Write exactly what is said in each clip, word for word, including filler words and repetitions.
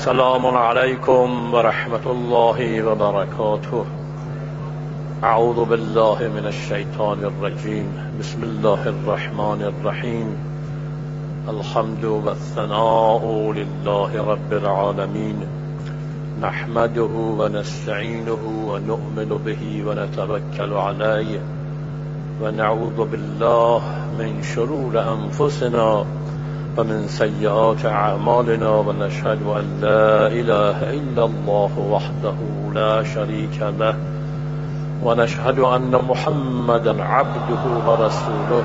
السلام عليكم ورحمة الله وبركاته. أعوذ بالله من الشيطان الرجيم. بسم الله الرحمن الرحيم. الحمد والثناء لله رب العالمين، نحمده ونستعينه ونؤمن به ونتوكل عليه، ونعوذ بالله من شرور أنفسنا ومن سيئات أعمالنا، ونشهد أن لا إله إلا الله وحده لا شريك له، ونشهد أن محمدا عبده ورسوله.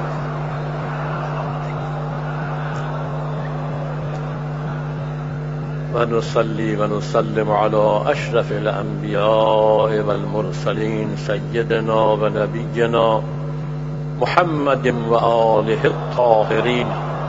ونصلي ونسلم على أشرف الأنبياء والمرسلين سيدنا ونبينا محمد وآله الطاهرين،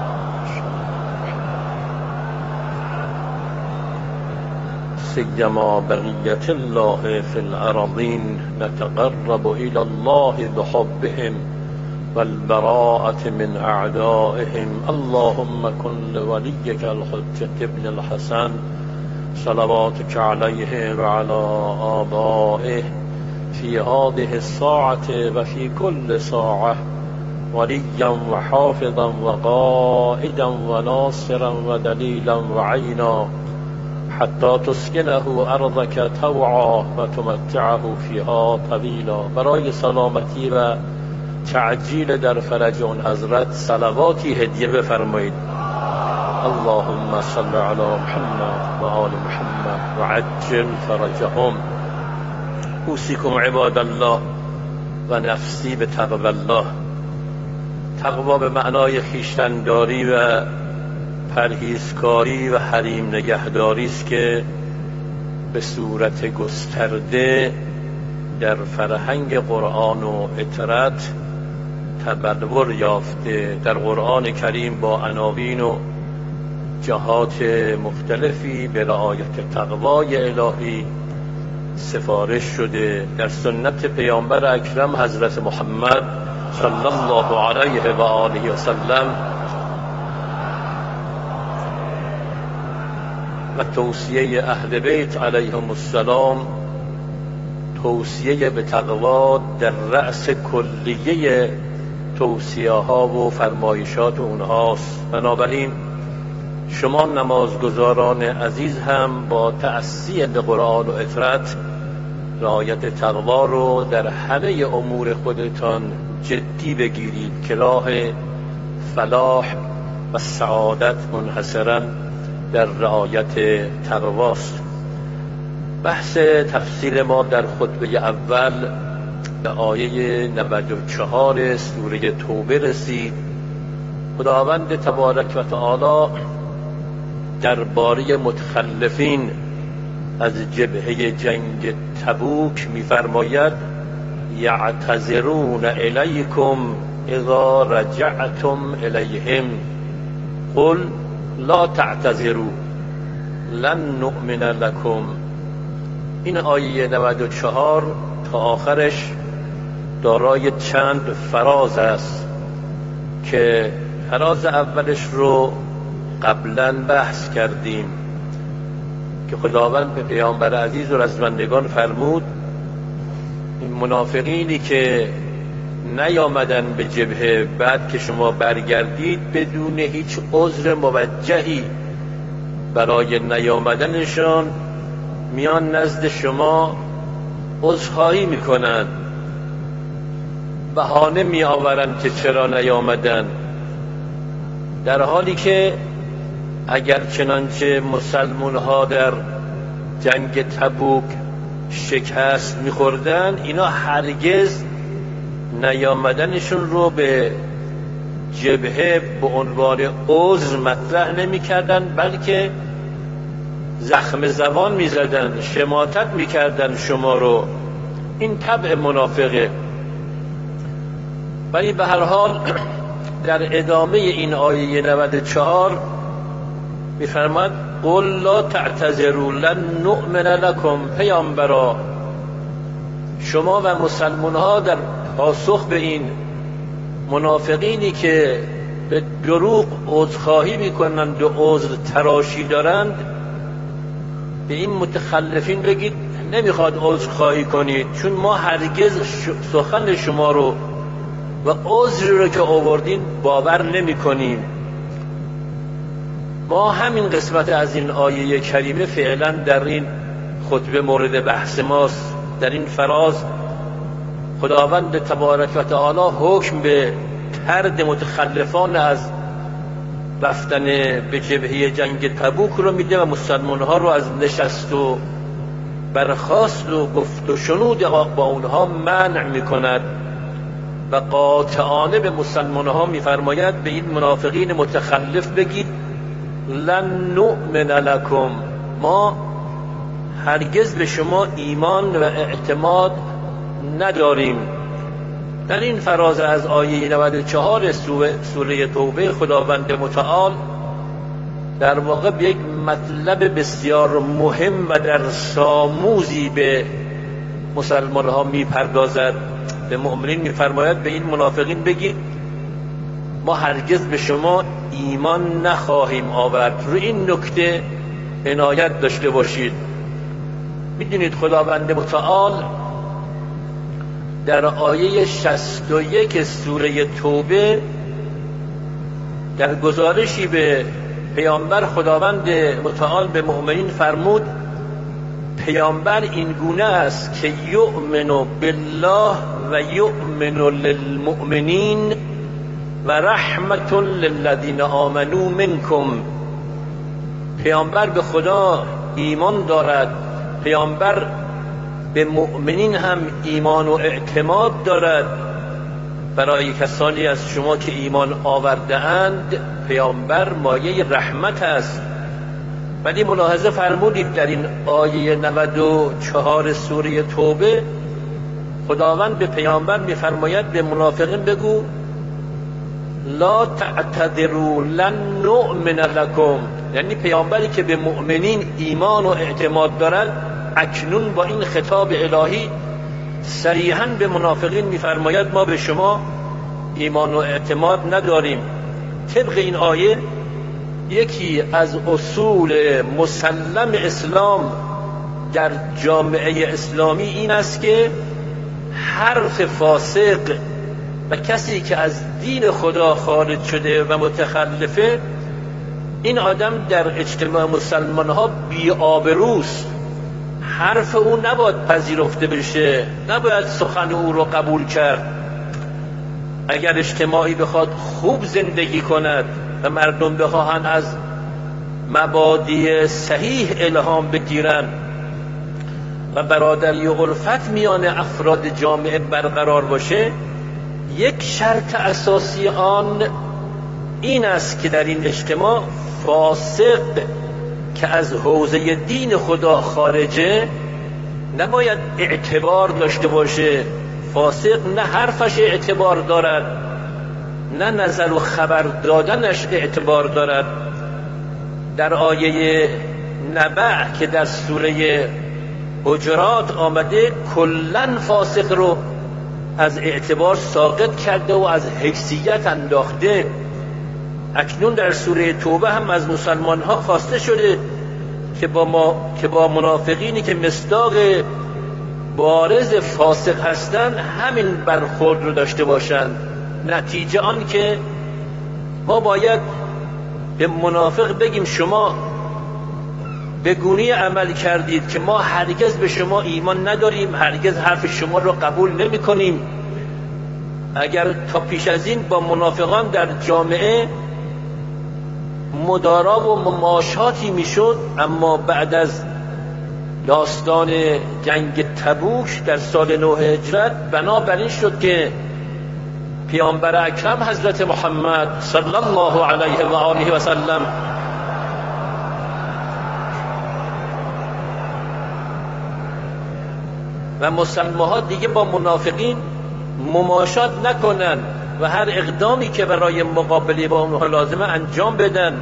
سيما بقية الله في الأرضين. نتقرب إلى الله بحبهم والبراءة من أعدائهم. اللهم كن لوليك الحجة ابن الحسن صلواتك عليه وعلى آبائه في هذه الساعة وفي كل ساعة وليا وحافظا وقائدا وناصرا ودليلا وعينا، حتى تسكنه أرضك طوعا وتمتعه فيها طویلا. برای سلامتی و تعجیل در فرج اون حضرت صلواتی هدیه بفرمایید. اللهم صل علی محمد و آل محمد و عجل فرجهم. اوصیکم عباد الله و نفسی به تقوی الله. تقوا به معنای خویشتن‌داری و پرهیزکاری و حریم نگهداری است که به صورت گسترده در فرهنگ قرآن و اطرت تبلور یافته. در قرآن کریم با عناوین و جهات مختلفی به رعایت تقوای الهی سفارش شده. در سنت پیامبر اکرم حضرت محمد صلی الله علیه و آله و سلم و توصیه اهل بیت علیهم السلام توصیه به تقوا در رأس کلیه توصیه ها و فرمایشات اونهاست. بنابراین شما نمازگزاران عزیز هم با تأسی به قرآن و اطرت رعایت تقوا رو در همه امور خودتان جدی بگیرید که راه فلاح و سعادت منحصراً در رعایت تقواست. بحث تفسیر ما در خطبه اول به آیه نود و چهار سوره توبه رسید. خداوند تبارک و تعالی درباره متخلفین از جبهه جنگ تبوک می‌فرماید: یعتذرون الیکم اذا رجعتم الیهم قل لا تعتذروا لن نؤمن لكم. این آیه نود و چهار تا آخرش دارای چند فراز است که فراز اولش رو قبلا بحث کردیم که خداوند به پیامبر عزیز و رزمندگان فرمود این منافقینی که نیامدن به جبهه بعد که شما برگردید بدون هیچ عذر موجهی برای نیامدنشان میان نزد شما عذرخواهی میکنن، بهانه میآورن که چرا نیامدن، در حالی که اگر چنانچه مسلمان ها در جنگ تبوک شکست میخوردن اینا هرگز نیامدنشون رو به جبهه به عنوان عذر مطرح نمی کردن، بلکه زخم زبان می زدن، شماتت می کردن شما رو. این طبع منافقه. ولی به هر حال در ادامه این آیه نود و چهار می فرماد قل لا تعتذروا لن نؤمن لكم. پیامبرا شما و مسلمان ها در پاسخ به این منافقینی که به دروغ عذرخواهی میکنند و عذر تراشی دارند به این متخلفین بگید نمیخواد عذرخواهی کنید، چون ما هرگز سخن شما رو و عذری رو که آوردین باور نمی کنیم. ما همین قسمت از این آیه کریمه فعلا در این خطبه مورد بحث ماست. در این فراز خداوند تبارک و تعالی حکم به طرد متخلفان از رفتن به جبهه جنگ تبوک رو میده و مسلمان ها رو از نشست و برخاست و گفت و شنود با اونها منع میکند و قاطعانه به مسلمان ها میفرماید به این منافقین متخلف بگید لن نؤمن لکم، ما هرگز به شما ایمان و اعتماد نداریم. در این فراز از آیه نود و چهار سوره توبه خداوند متعال در واقع به یک مطلب بسیار مهم و در ساموزی به مسلمان ها میپردازد. به مؤمنین میفرماید به این منافقین بگید ما هرگز به شما ایمان نخواهیم آورد. روی این نکته عنایت داشته باشید. میدونید خداوند متعال در آیه شصت و یک سوره توبه در گزارشی به پیامبر خداوند متعال به مؤمنین فرمود پیامبر این گونه است که یؤمن بالله و یؤمن للمؤمنین و رحمت للذین آمنوا منکم. پیامبر به خدا ایمان دارد، پیامبر به مؤمنین هم ایمان و اعتماد دارد. برای کسانی از شما که ایمان آورده اند پیامبر مایه رحمت است. ولی ملاحظه فرمودید در این آیه نود و چهار سوره توبه خداوند به پیامبر میفرماید به منافقین بگو لا تعتذروا لن نؤمن لکم، یعنی پیامبری که به مؤمنین ایمان و اعتماد دارد اکنون با این خطاب الهی صریحاً به منافقین میفرماید ما به شما ایمان و اعتماد نداریم. طبق این آیه یکی از اصول مسلم اسلام در جامعه اسلامی این است که حرف فاسق و کسی که از دین خدا خارج شده و متخلفه این آدم در اجتماع مسلمان ها بی آبروست. حرف او نباید پذیرفته بشه، نباید سخن او رو قبول کرد. اگر اجتماعی بخواد خوب زندگی کند و مردم بخواهند از مبادی صحیح الهام بگیرن و برادری و الفت میان افراد جامعه برقرار باشه، یک شرط اساسی آن این است که در این اجتماع فاسق که از حوزه دین خدا خارجه نباید اعتبار داشته باشه. فاسق نه حرفش اعتبار دارد، نه نظر و خبر دادنش اعتبار دارد. در آیه نبع که در سوره حجرات آمده کلن فاسق رو از اعتبار ساقط کرده و از حیثیت انداخته. اکنون در سوره توبه هم از مسلمان ها خواسته شده که با ما که با منافقینی که مصداق بارز فاسق هستند همین برخورد رو داشته باشند. نتیجه آن که ما باید به منافق بگیم شما به گونه عمل کردید که ما هرگز به شما ایمان نداریم، هرگز حرف شما رو قبول نمی کنیم. اگر تا پیش از این با منافقان در جامعه مدارا و مماشاتی میشد، اما بعد از داستان جنگ تبوک در سال نه هجرت بنابراین شد که پیامبر اکرم حضرت محمد صلی الله علیه و آله و سلم و مسلمان ها دیگه با منافقین مماشات نکنن و هر اقدامی که برای مقابله با اونها لازمه انجام بدن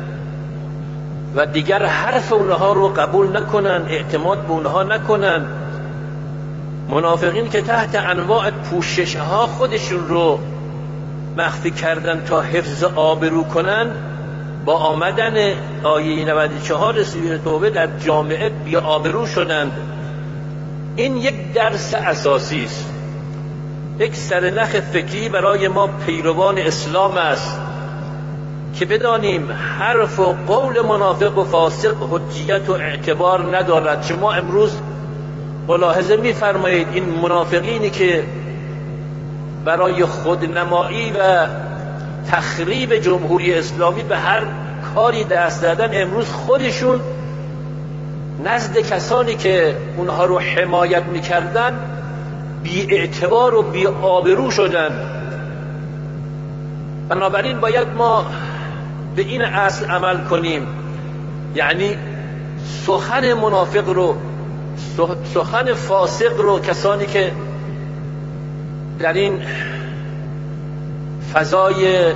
و دیگر حرف اونها رو قبول نکنن، اعتماد به اونها نکنن. منافقین که تحت انواع پوشش ها خودشون رو مخفی کردن تا حفظ آبرو کنن، با آمدن آیه نود و چهار سوره توبه در جامعه بی‌آبرو شدند. این یک درس اساسی است، یک سرنخ فکری برای ما پیروان اسلام است که بدانیم حرف و قول منافق و فاسق حجیت و اعتبار ندارد. شما امروز ملاحظه می‌فرمایید این منافقینی که برای خودنمایی و تخریب جمهوری اسلامی به هر کاری دست دادن، امروز خودشون نزد کسانی که اونها رو حمایت میکردن بی اعتبار و بی آبرو شدن. بنابراین باید ما به این اصل عمل کنیم، یعنی سخن منافق رو، سخن فاسق رو، کسانی که در این فضای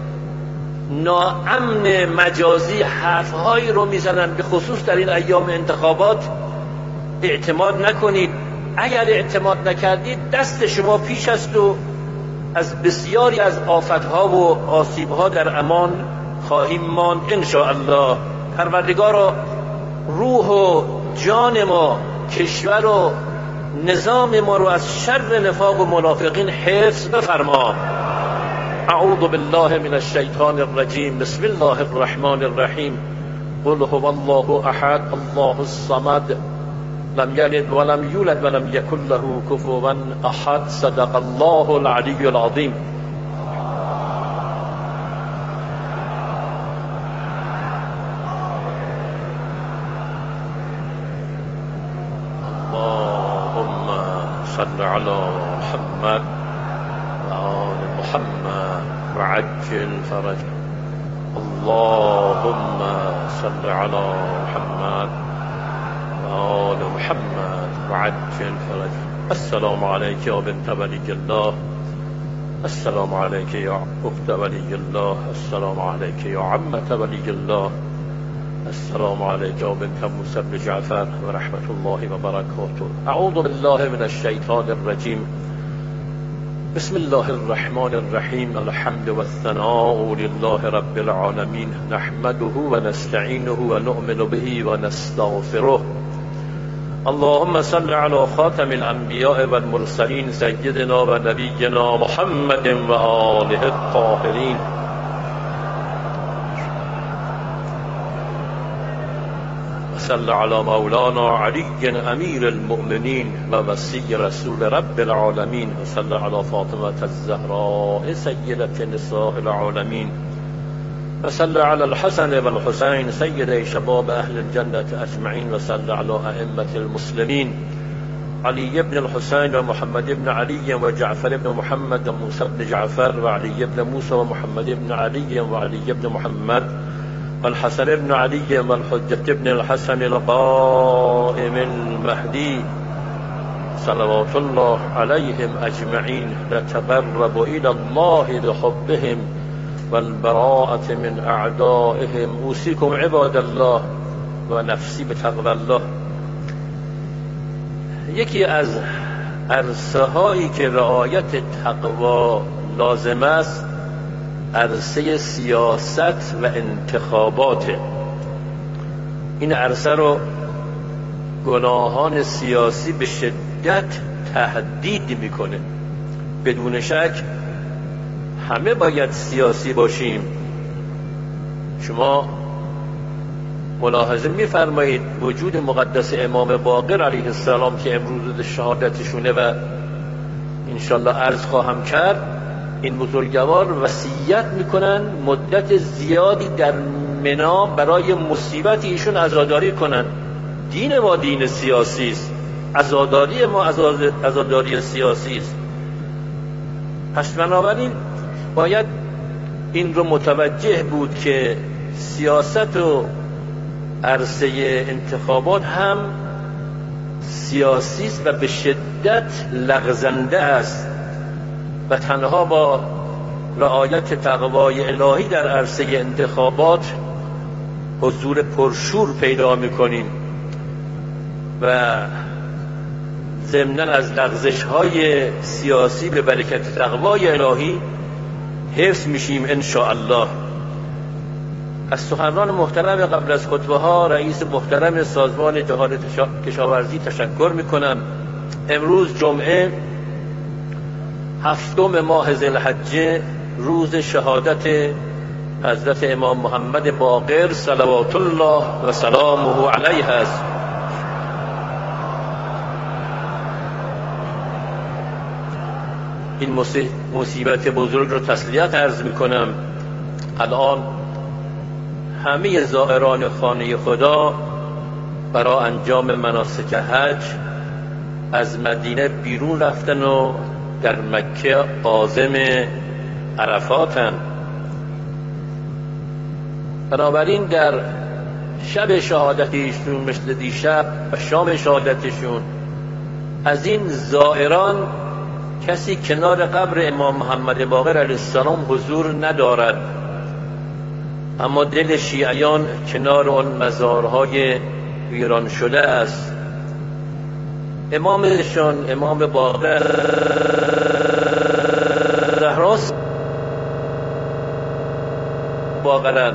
ناامن مجازی حرفهایی رو میزنن، به خصوص در این ایام انتخابات، اعتماد نکنید. اگر اعتماد نکردید دست شما پیش است و از بسیاری از آفتها و آسیبها در امان خواهیم ماند ان شاء الله. پروردگارا روح و جان ما، کشور و نظام ما رو از شر نفاق و منافقین حفظ بفرما. اعوذ بالله من الشیطان الرجیم. بسم الله الرحمن الرحیم. قل هو الله احد الله الصمد لم یلد ولم یولد ولم یکن له کفوا احد. صدق الله العلی العظیم. اللهم صل علی محمد و آل محمد وعجل فرج. اللهم صل علی محمد و آل محمد وعجل فرج. السلام علیک یا بنت ولی الله. السلام علیک یا اخت ولی الله. السلام علیک یا عمت ولی الله. السلام علیک یا بنت موسی بن جعفر و رحمت الله و برکاته. اعوذ بالله من الشیطان الرجیم. بسم الله الرحمن الرحیم. الحمد والثناء لله رب العالمین. نحمده و نستعینه و نؤمن به و نستغفره. اللهم صل على خاتم الانبیاء والمرسلین سیدنا و نبینا محمد و آله الطاهرین. صل على مولانا علی امیر المؤمنین و وصی رسول رب العالمین. و صل على فاطمة الزهراء سیدة نساء العالمین. و صل على الحسن و الحسین سید شباب اهل الجنة اجمعین. و صل على ائمة المسلمین علی بن الحسین و محمد بن علی و جعفر بن محمد و موسی بن جعفر و علی بن موسی و محمد بن علی و علی بن محمد والحسن بن علي والحجة بن الحسن القائم المهدي صلوات الله عليهم أجمعين. نتقرب إلى الله بحبهم والبراءة من أعدائهم. أوصيكم عباد الله و نفسی بتقوى الله. یکی از عرصه هایی که رعایت تقوا لازم است عرصه سیاست و انتخابات. این عرصه رو گناهان سیاسی به شدت تهدید میکنه. بدون شک همه باید سیاسی باشیم. شما ملاحظه میفرمایید وجود مقدس امام باقر علیه السلام که امروز شهادتشونه و انشالله عرض خواهم کرد، این بزرگوار وصیت میکنن مدت زیادی در منا برای مصیبت ایشون عزاداری کنن. دین ما دین سیاسی است، عزاداری ما عزاداری سیاسی است. پس بنابراین باید این رو متوجه بود که سیاست و عرصه انتخابات هم سیاسی است و به شدت لغزنده است و تنها با رعایت تقوای الهی در عرصه انتخابات حضور پرشور پیدا میکنیم و ضمناً از لغزش های سیاسی به برکت تقوای الهی حفظ میشیم ان شاء الله. از سخنران محترم قبل از خطبه ها رئیس محترم سازمان جهاد کشاورزی تشکر میکنم. امروز جمعه هفتم ماه ذوالحجه روز شهادت حضرت امام محمد باقر صلوات الله و سلامه علیه است. این مصیبت بزرگ رو تسلیت عرض میکنم. الان همه زائران خانه خدا برای انجام مناسک حج از مدینه بیرون رفتن و در مکه عازم عرفاتن. بنابراین در شب شهادتشون مثل دیشب و شام شهادتشون از این زائران کسی کنار قبر امام محمد باقر علیه السلام حضور ندارد، اما دل شیعیان کنار آن مزارهای ویران شده است. امامشان امام باقر زهراست باقرن.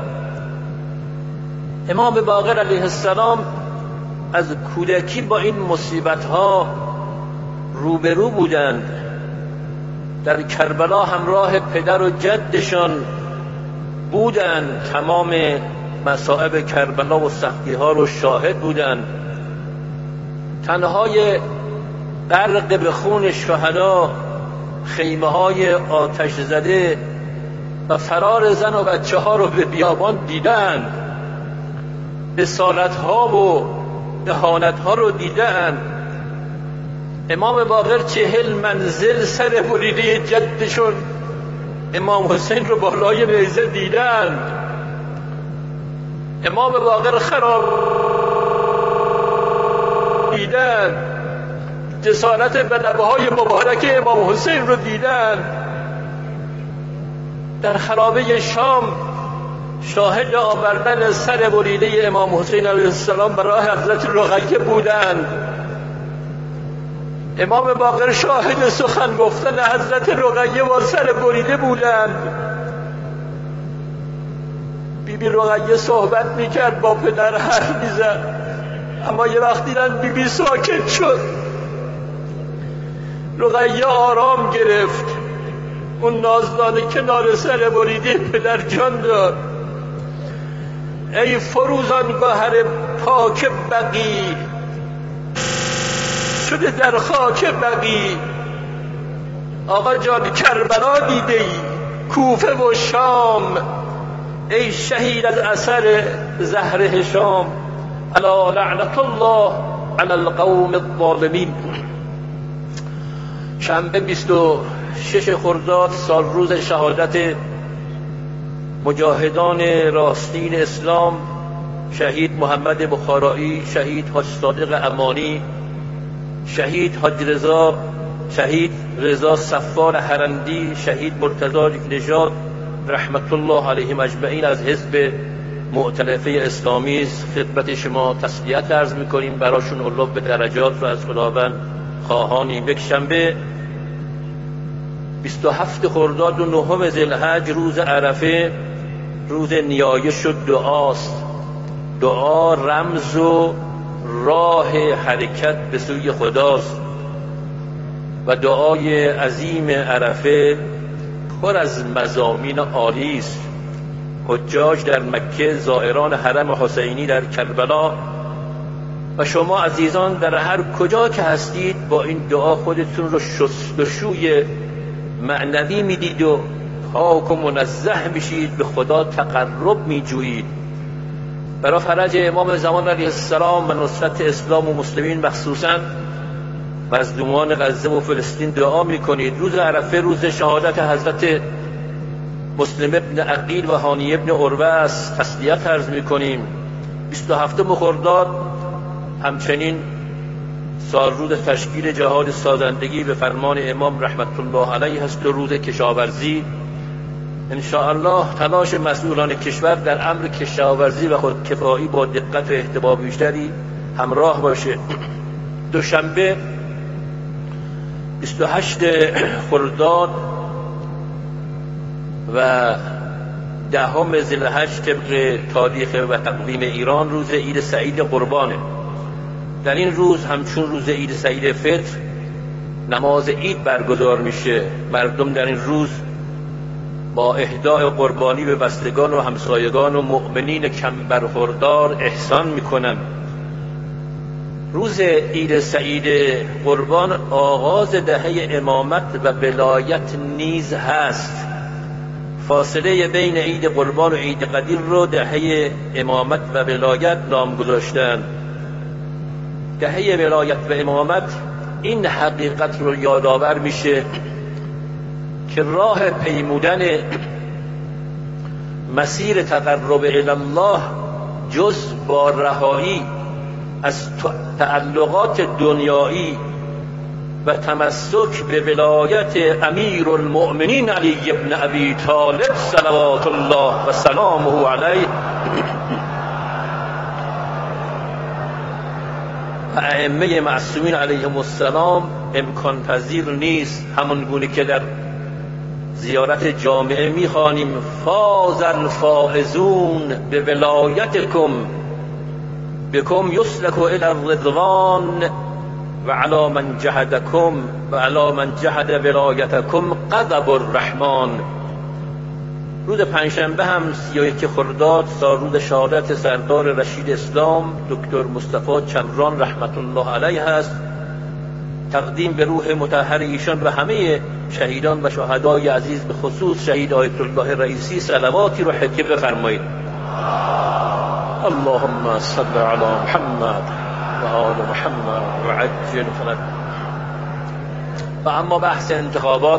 امام باقر علیه السلام از کودکی با این مصیبت‌ها روبرو بودند. در کربلا همراه پدر و جدشان بودند، تمام مصائب کربلا و سختی‌ها رو شاهد بودند. تنهای غرق به خون شهدا، خیمه‌های آتش زده و فرار زن و بچه ها رو به بیابان دیدند، رسالت‌ها و اهانت‌ها رو دیدند. امام باقر چهل منزل سر بریده جدشون امام حسین رو بالای نیزه دیدند. امام باقر خراب دیدند، جسارت به لبه‌های مبارک امام حسین رو دیدند. در خرابه شام شاهد آوردن سر بریده امام حسین علیه السلام برای حضرت رقیه بودند. امام باقر شاهد سخن گفتن حضرت رقیه با سر بریده بودند. بی بی رقیه صحبت میکرد، با پدر حرف میزد، اما یه وقت دیدن بی بی ساکت شد. رقیه آرام گرفت. اون نازدانه کنار سر بریده پدر جان داد. ای فروزان گوهر پاک بقی شده در خاک بقی. آقا جان کربلا دیده ای، کوفه و شام، ای شهید از اثر زهر هشام. الا لعنت الله علی القوم الظالمین. شنبه بیست و شش خرداد سال روز شهادت مجاهدان راستین اسلام، شهید محمد بخارایی، شهید حاج صادق امانی، شهید حاج رضا، شهید رضا صفار هرندی، شهید مرتضی نژاد رحمت الله علیهم اجمعین از حزب مؤتلفه اسلامی خدمت شما تسلیت عرض میکنیم. براشون الله به درجات رو از خداوند خواهانیم. یک شنبه بیست و هفت خرداد و نهم ذوالحج روز عرفه، روز نیایش و دعاست. دعا رمز و راه حرکت به سوی خداست و دعای عظیم عرفه پر از مضامین عالی است. حجاج در مکه، زائران حرم حسینی در کربلا و شما عزیزان در هر کجا که هستید با این دعا خودتون رو شستشوی معنوی میدید و پاک و منزه میشید، به خدا تقرب میجویید. برای فرج امام زمان علیه السلام و نصرت اسلام و مسلمین مخصوصا مظلومان غزه و فلسطین دعا میکنید. روز عرفه روز شهادت حضرت مسلم ابن عقیل و هانی ابن عروه است. تسلیت عرض میکنیم. بیست و هفتم خرداد همچنین سال روز تشکیل جهاد سازندگی به فرمان امام رحمت الله علیه است و روز کشاورزی. انشاءالله تلاش مسئولان کشور در امر کشاورزی و خودکفایی با دقت و اهتمام بیشتری همراه باشه. دوشنبه بیست و هشت خرداد و دهم ذی‌الحج طبق تاریخ و تقویم ایران روز عید سعید قربانه. در این روز همچون روز عید سعید فطر نماز عید برگزار میشه. مردم در این روز با اهدای قربانی به بستگان و همسایگان و مؤمنین کم برخوردار احسان میکنن. روز عید سعید قربان آغاز دهه امامت و ولایت نیز هست. فاصله بین عید قربان و عید قدیر رو دهه امامت و ولایت نام گذاشتن. دهه ولایت و امامت این حقیقت رو یادآور میشه که راه پیمودن مسیر تقرب الی الله جز با رهایی از تعلقات دنیایی و تمسک به ولایت امیر المؤمنین علی ابن ابی طالب صلوات الله و سلامه علیه و ائمه معصومین علیهم السلام امکان پذیر نیست. همون گونه که در زیارت جامعه میخوانیم فاز الفائزون به ولایتکم بكم يسلك الى الرضوان و علی من جهدکم و علی من جهد ولایتکم غضب الرحمن. روز پنجشنبه هم سی و یک خرداد سالروز شهادت سردار رشید اسلام دکتر مصطفی چمران رحمت الله علیه است. تقدیم به روح مطهر ایشان و همه شهیدان و شهدای عزیز به خصوص شهید آیت الله رئیسی صلواتی رو حکه بفرمایید. اللهم صل علی محمد و آل محمد و عجل فرج. و اما بحث انتخابات،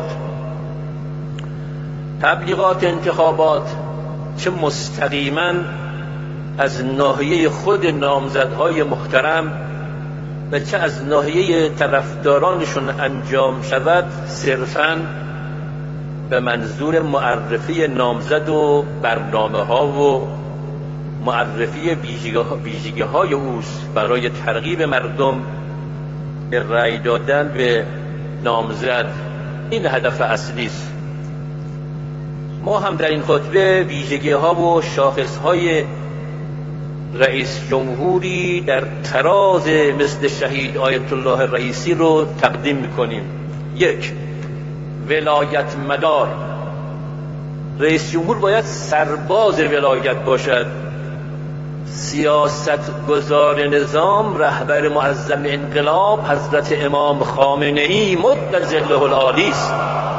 تبلیغات انتخابات چه مستقیما از ناحیه خود نامزدهای محترم و چه از ناحیه طرفدارانشون انجام شود صرفاً به منظور معرفی نامزد و برنامه ها و معرفی ویژگی های اوست برای ترغیب مردم به رأی دادن به نامزد. این هدف اصلی است. ما هم در این خطبه ویژگی ها و شاخص های رئیس جمهوری در تراز مثل شهید آیت الله رئیسی رو تقدیم میکنیم. یک، ولایت مدار. رئیس جمهور باید سرباز ولایت باشد. سیاست گذار نظام رهبر معظم انقلاب حضرت امام خامنه ای مد ظله العالی است.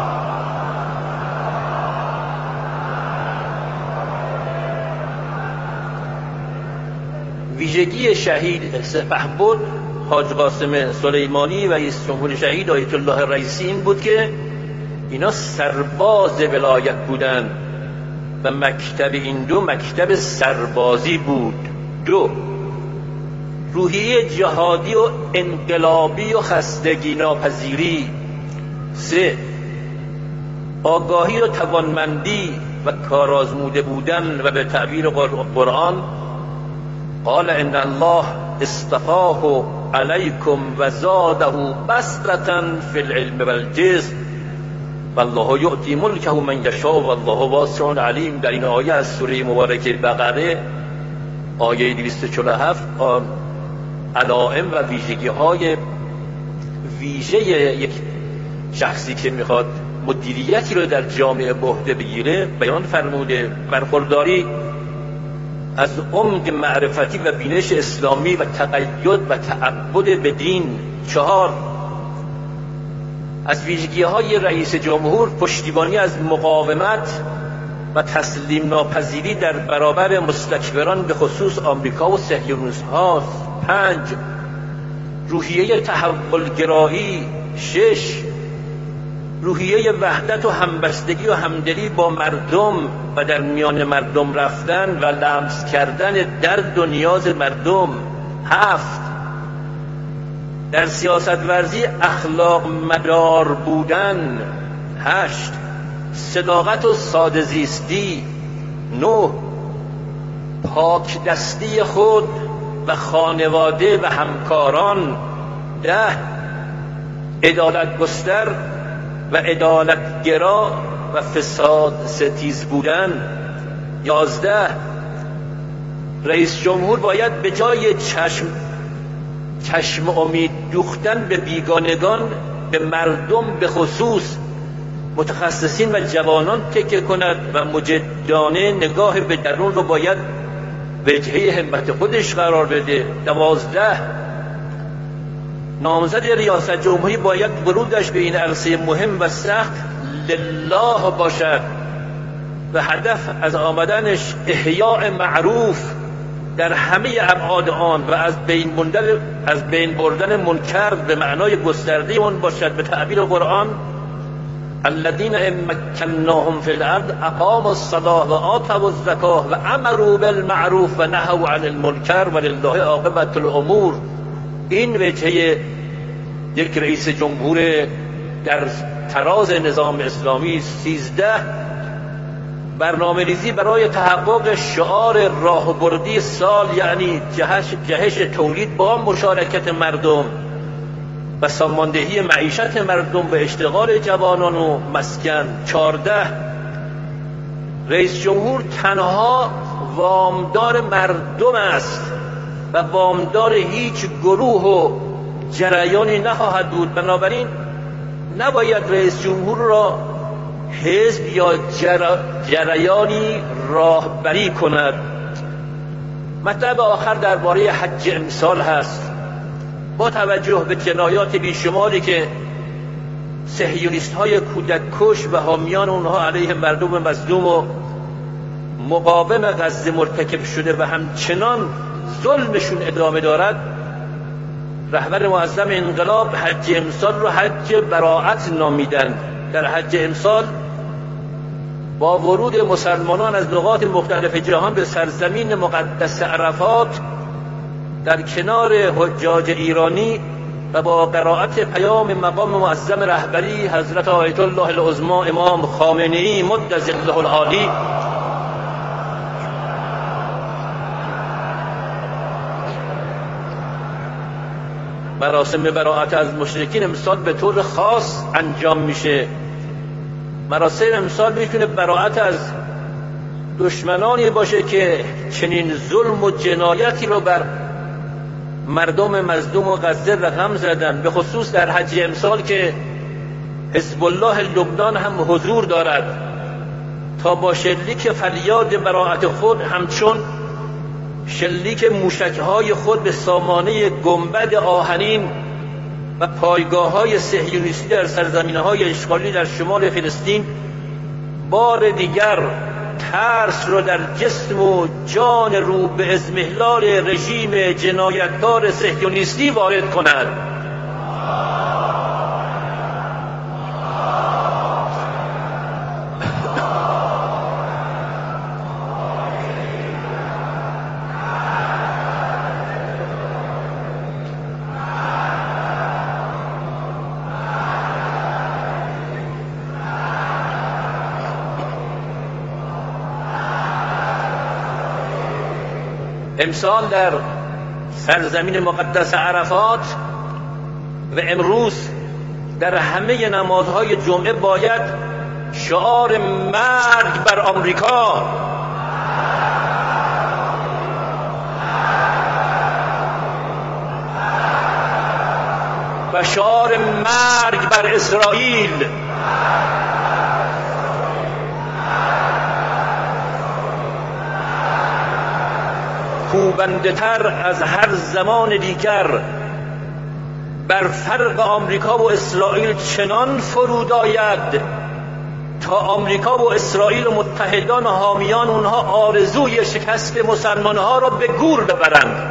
ویژگی شهید سپهبد حاج قاسم سلیمانی و رئیس جمهور شهید آیت الله رئیسی این بود که اینا سرباز ولایت بودن و مکتب این دو مکتب سربازی بود. دو، روحیه جهادی و انقلابی و خستگی ناپذیری. سه، آگاهی و توانمندی و کارآزموده بودن و به تعبیر قرآن قال ان الله اصطفاه علیکم و زاده بسطة فی العلم والجسم والله یؤتی ملکه من یشاء والله واسع علیم. در این آیه از سوره مبارکه بقره آیه دویست و چهل و هفت علائم و ویژگی های ویژه یک شخصی که میخواد مدیریتی رو در جامعه به عهده بگیره بیان فرموده. برخورداری از عمق معرفتی و بینش اسلامی و تقید و تعبد به دین. چهار، از ویژگی های رئیس جمهور پشتیبانی از مقاومت و تسلیم ناپذیری در برابر مستکبران به خصوص آمریکا و صهیونیست هاست. پنج، روحیه تحولگرایی. شش، روحیه وحدت و همبستگی و همدلی با مردم و در میان مردم رفتن و لمس کردن درد و نیاز مردم. هفت، در سیاست ورزی اخلاق مدار بودن. هشت، صداقت و ساده زیستی. نه، پاک دستی خود و خانواده و همکاران. ده، عدالت گستر و عدالتگرا و فساد ستیز بودن. یازده، رئیس جمهور باید به جای چشم چشم امید دوختن به بیگانگان به مردم به خصوص متخصصین و جوانان تکیه کند و مجدانه نگاه به درون رو باید وجهه همت خودش قرار بده. دوازده، نامزد ریاست جمهوری باید ورودش به این عرصه مهم و سخت لله باشد و هدف از آمدنش احیاء معروف در همه ابعاد آن و از بین بردن از بین بردن منکر به معنای گسترده اون باشد. به تعبیر قرآن الذين ان مكناهم في الارض اقاموا الصلاه و آتوا الزکاه و امروا بالمعروف و نهوا عن المنکر ولله عاقبة الامور. این وجهه یک رئیس جمهور در تراز نظام اسلامی. سیزده، برنامه ریزی برای تحقق شعار راهبردی سال، یعنی جهش, جهش تولید با مشارکت مردم و ساماندهی معیشت مردم و اشتغال جوانان و مسکن. چهارده، رئیس جمهور تنها وامدار مردم است و وامدار هیچ گروه و جریانی نخواهد بود، بنابراین نباید رئیس جمهور را حزب یا جریانی راهبری کند. مطلب آخر درباره حج امسال هست. با توجه به جنایات بیشماری که صهیونیست های کودک کش و حامیان اونها علیه مردم مظلوم و مقاوم غزه مرتکب شده و همچنان ظلمشون ادامه دارد، رهبر معظم انقلاب حج امسال رو حج براءت نامیدند. در حج امسال با ورود مسلمانان از نقاط مختلف جهان به سرزمین مقدس عرفات در کنار حجاج ایرانی و با قرائت پیام مقام معظم رهبری حضرت آیت الله العظمی امام خامنه‌ای مد ظله العالی مراسم براءت از مشرکین امسال به طور خاص انجام میشه. مراسم امسال میتونه براءت از دشمنانی باشه که چنین ظلم و جنایتی رو بر مردم مظلوم و غزه رقم زدن، به خصوص در حج امسال که حزب الله لبنان هم حضور دارد تا با شلیک فریاد براءت خود همچون شلیک موشک‌های خود به سامانه گنبد آهنین و پایگاه‌های صهیونیستی در سرزمین‌های اشغالی در شمال فلسطین بار دیگر ترس رو در جسم و جان رو به اضمحلال رژیم جنایتکار صهیونیستی وارد کند. امسال در سرزمین مقدس عرفات و امروز در همه نمازهای جمعه باید شعار مرگ بر آمریکا و شعار مرگ بر اسرائیل کوبنده تر از هر زمان دیگر بر فرق آمریکا و اسرائیل چنان فرود آید تا آمریکا و اسرائیل و متحدان و حامیان اونها آرزوی شکست مسلمانها را به گور ببرند.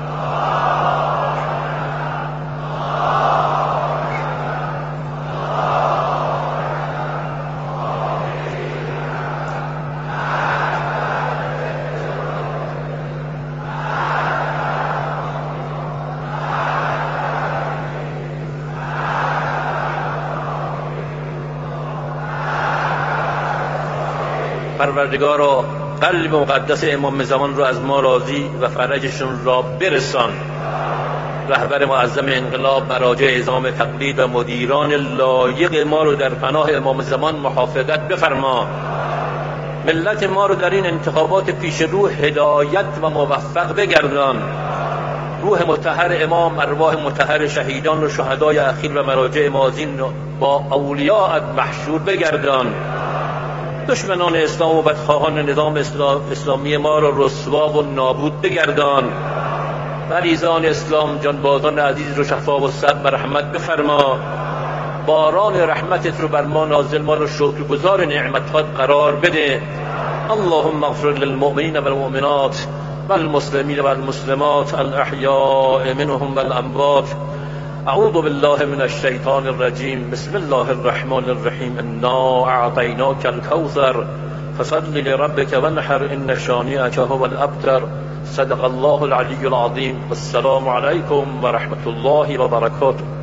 پروردگارا قلب مقدس امام زمان رو از ما راضی و فرجشون را برسان. رهبر معظم انقلاب، مراجع عظام تقلید و مدیران لایق ما رو در پناه امام زمان محافظت بفرما. ملت ما رو در این انتخابات پیش رو هدایت و موفق بگردان. روح مطهر امام، ارواح مطهر شهیدان و شهدای اخیر و مراجع ماضین رو با اولیاءت محشور بگردان. دشمنان اسلام و بدخواهان نظام اسلامی ما رو رسوا و نابود بگردان. مریضان اسلام، جانبازان عزیز رو شفا و صبر و رحمت بفرما. باران رحمتت رو بر ما نازل، ما رو شکرگزار نعمتات قرار بده. اللهم اغفر للمؤمنین والمؤمنات والمسلمین والمسلمات الاحیاء منهم والاموات. اعوذ بالله من الشیطان الرجیم. بسم الله الرحمن الرحیم. انا اعطیناک الکوثر فصل لربک وانحر ان شانئک هو الابتر. صدق الله العلی العظیم. والسلام علیکم و رحمت الله و برکاته.